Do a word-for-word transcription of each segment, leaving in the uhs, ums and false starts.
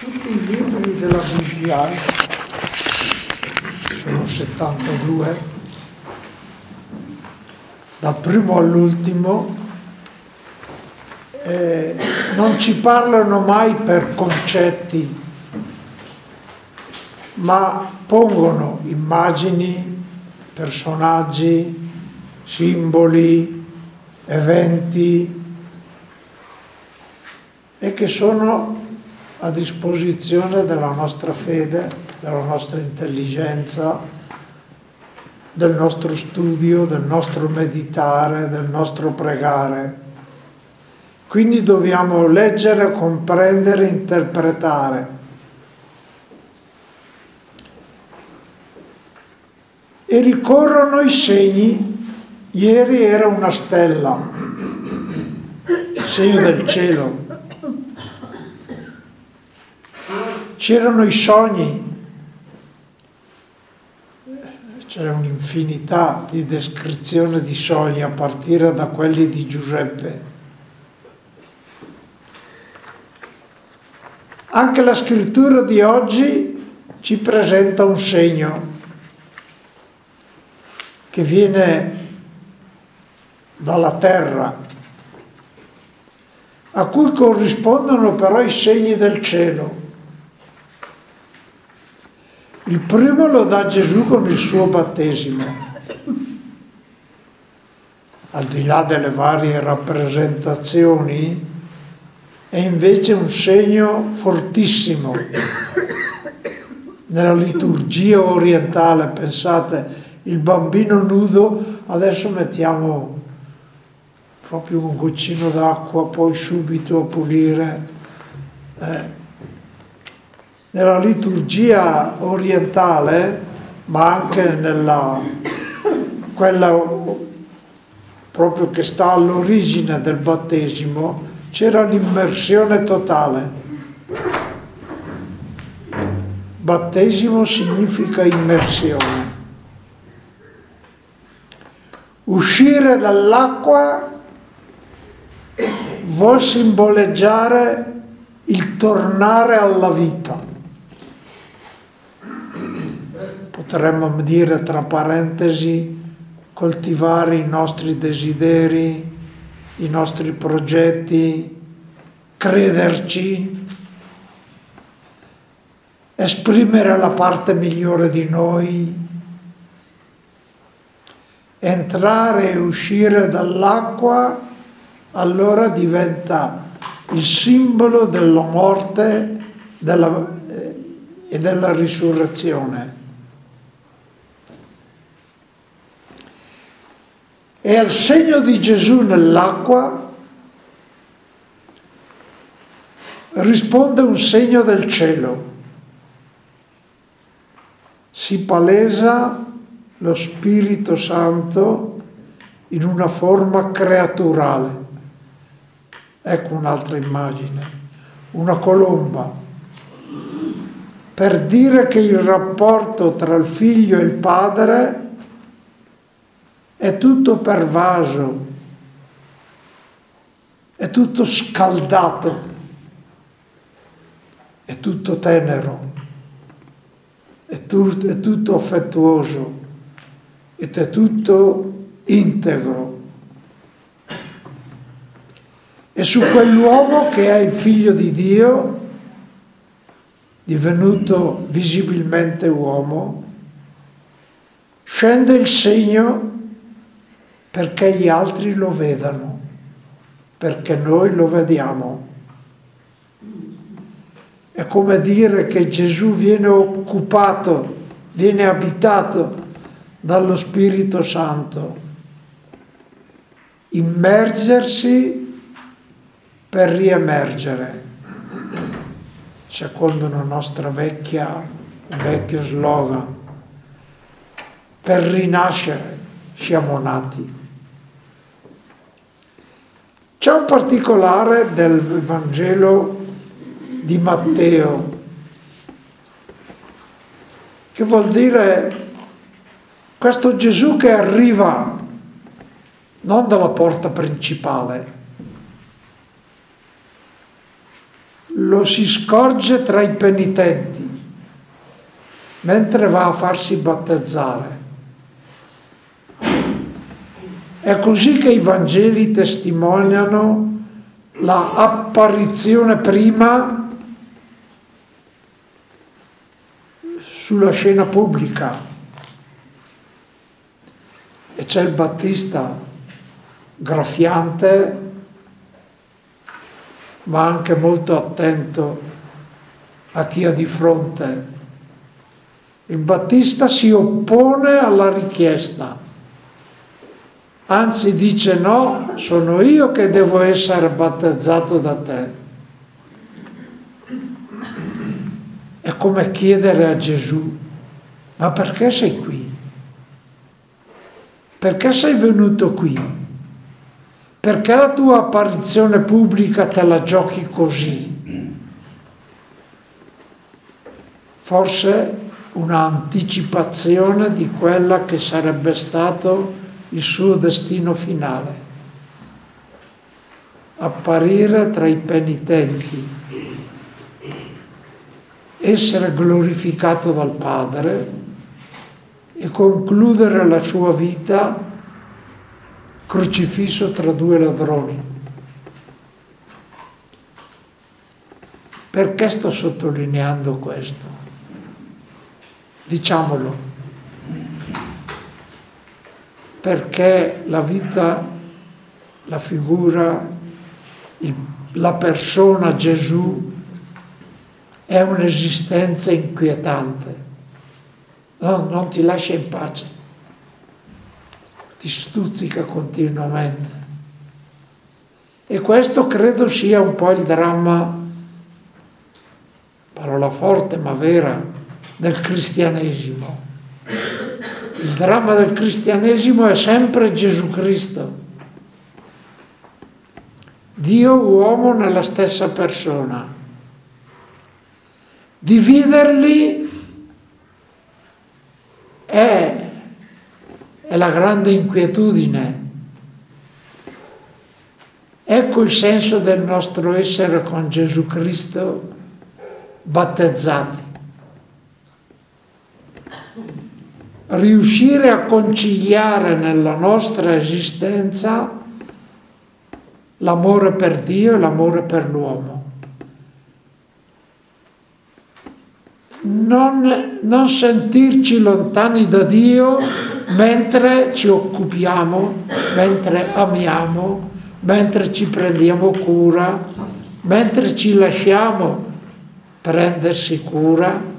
tutti i libri della Bibbia, sono settantadue, dal primo all'ultimo, eh, non ci parlano mai per concetti, ma pongono immagini, personaggi, simboli, eventi, e che sono a disposizione della nostra fede, della nostra intelligenza, del nostro studio, del nostro meditare, del nostro pregare. Quindi dobbiamo leggere, comprendere, interpretare. E ricorrono i segni. Ieri era una stella, il segno del cielo. C'erano i sogni, c'era un'infinità di descrizioni di sogni a partire da quelli di Giuseppe. Anche la scrittura di oggi ci presenta un segno che viene dalla terra, a cui corrispondono però i segni del cielo. Il primo lo dà Gesù con il suo battesimo. Al di là delle varie rappresentazioni, è invece un segno fortissimo. Nella liturgia orientale, pensate, il bambino nudo, adesso mettiamo proprio un goccino d'acqua, poi subito a pulire. Eh, Nella liturgia orientale, ma anche nella quella proprio che sta all'origine del battesimo, c'era l'immersione totale. Battesimo significa immersione. Uscire dall'acqua vuol simboleggiare il tornare alla vita. Potremmo dire, tra parentesi, coltivare i nostri desideri, i nostri progetti, crederci, esprimere la parte migliore di noi, entrare e uscire dall'acqua, allora diventa il simbolo della morte della, eh, e della risurrezione. E al segno di Gesù nell'acqua risponde un segno del cielo. Si palesa lo Spirito Santo in una forma creaturale. Ecco un'altra immagine, una colomba, per dire che il rapporto tra il figlio e il padre è tutto pervaso, è tutto scaldato, è tutto tenero, è, tu, è tutto affettuoso ed è tutto integro. E su quell'uomo che è il figlio di Dio, divenuto visibilmente uomo, scende il segno perché gli altri lo vedano, perché noi lo vediamo. È come dire che Gesù viene occupato, viene abitato dallo Spirito Santo. Immergersi per riemergere, secondo una nostra vecchia, vecchio slogan, per rinascere siamo nati. C'è un particolare del Vangelo di Matteo, che vuol dire questo Gesù che arriva non dalla porta principale, lo si scorge tra i penitenti mentre va a farsi battezzare. È così che i Vangeli testimoniano la apparizione prima sulla scena pubblica. E c'è il Battista graffiante, ma anche molto attento a chi ha di fronte. Il Battista si oppone alla richiesta, anzi dice: no, sono io che devo essere battezzato da te. È come chiedere a Gesù: ma perché sei qui? Perché sei venuto qui? Perché la tua apparizione pubblica te la giochi così? Forse un'anticipazione di quella che sarebbe stato il suo destino finale. Apparire tra i penitenti, essere glorificato dal Padre e concludere la sua vita crocifisso tra due ladroni. Perché sto sottolineando questo? Diciamolo, perché la vita, la figura, il, la persona Gesù è un'esistenza inquietante. No, non ti lascia in pace, ti stuzzica continuamente. E questo credo sia un po' il dramma, parola forte ma vera, del cristianesimo. Il dramma del cristianesimo è sempre Gesù Cristo, Dio uomo nella stessa persona. Dividerli è, è la grande inquietudine. Ecco il senso del nostro essere con Gesù Cristo battezzati. Riuscire a conciliare nella nostra esistenza l'amore per Dio e l'amore per l'uomo. Non, non sentirci lontani da Dio mentre ci occupiamo, mentre amiamo, mentre ci prendiamo cura, mentre ci lasciamo prendersi cura,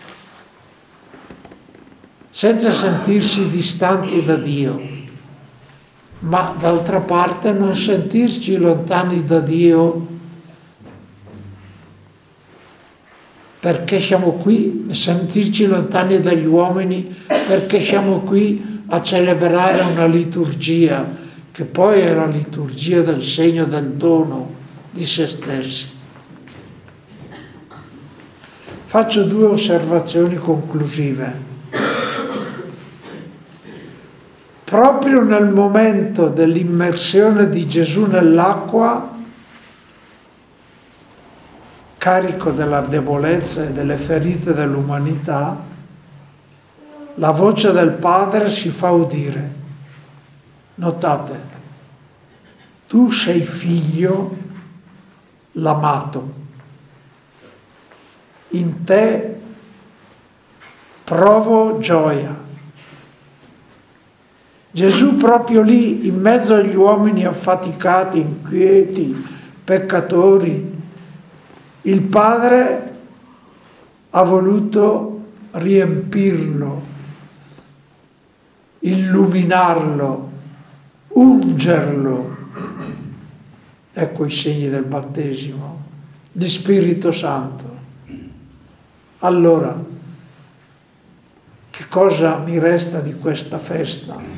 senza sentirsi distanti da Dio, ma d'altra parte non sentirci lontani da Dio perché siamo qui, sentirci lontani dagli uomini perché siamo qui a celebrare una liturgia che poi è la liturgia del segno del dono di se stessi. Faccio due osservazioni conclusive. Proprio nel momento dell'immersione di Gesù nell'acqua, carico della debolezza e delle ferite dell'umanità, la voce del Padre si fa udire. Notate, tu sei figlio, l'amato, in te provo gioia. Gesù proprio lì, in mezzo agli uomini affaticati, inquieti, peccatori, il Padre ha voluto riempirlo, illuminarlo, ungerlo. Ecco i segni del battesimo, di Spirito Santo. Allora, che cosa mi resta di questa festa?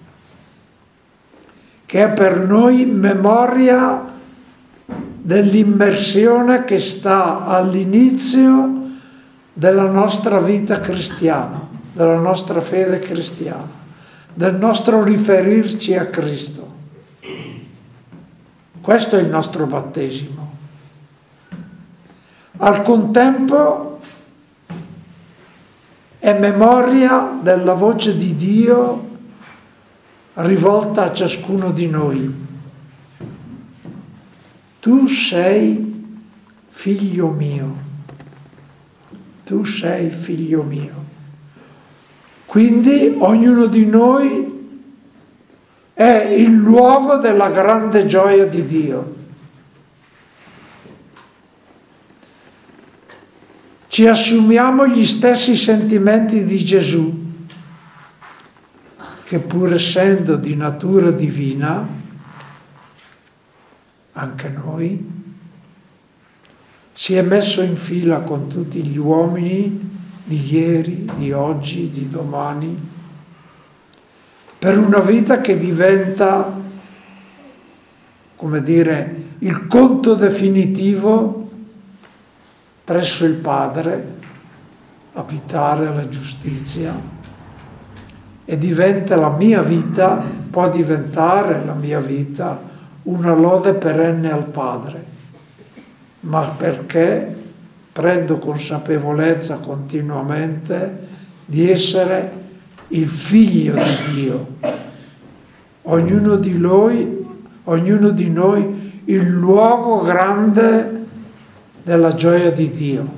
Che è per noi memoria dell'immersione che sta all'inizio della nostra vita cristiana, della nostra fede cristiana, del nostro riferirci a Cristo. Questo è il nostro battesimo. al contempo è memoria della voce di Dio rivolta a ciascuno di noi. Tu sei figlio mio, tu sei figlio mio. Quindi ognuno di noi è il luogo della grande gioia di Dio. Ci assumiamo gli stessi sentimenti di Gesù, che pur essendo di natura divina, anche noi, si è messo in fila con tutti gli uomini di ieri, di oggi, di domani, per una vita che diventa, come dire, il conto definitivo presso il Padre, abitare la giustizia, e diventa la mia vita, può diventare la mia vita una lode perenne al Padre, ma perché prendo consapevolezza continuamente di essere il figlio di Dio. Ognuno di noi, ognuno di noi il luogo grande della gioia di Dio.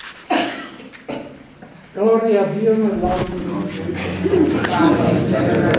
Gloria a Dio nell'alto.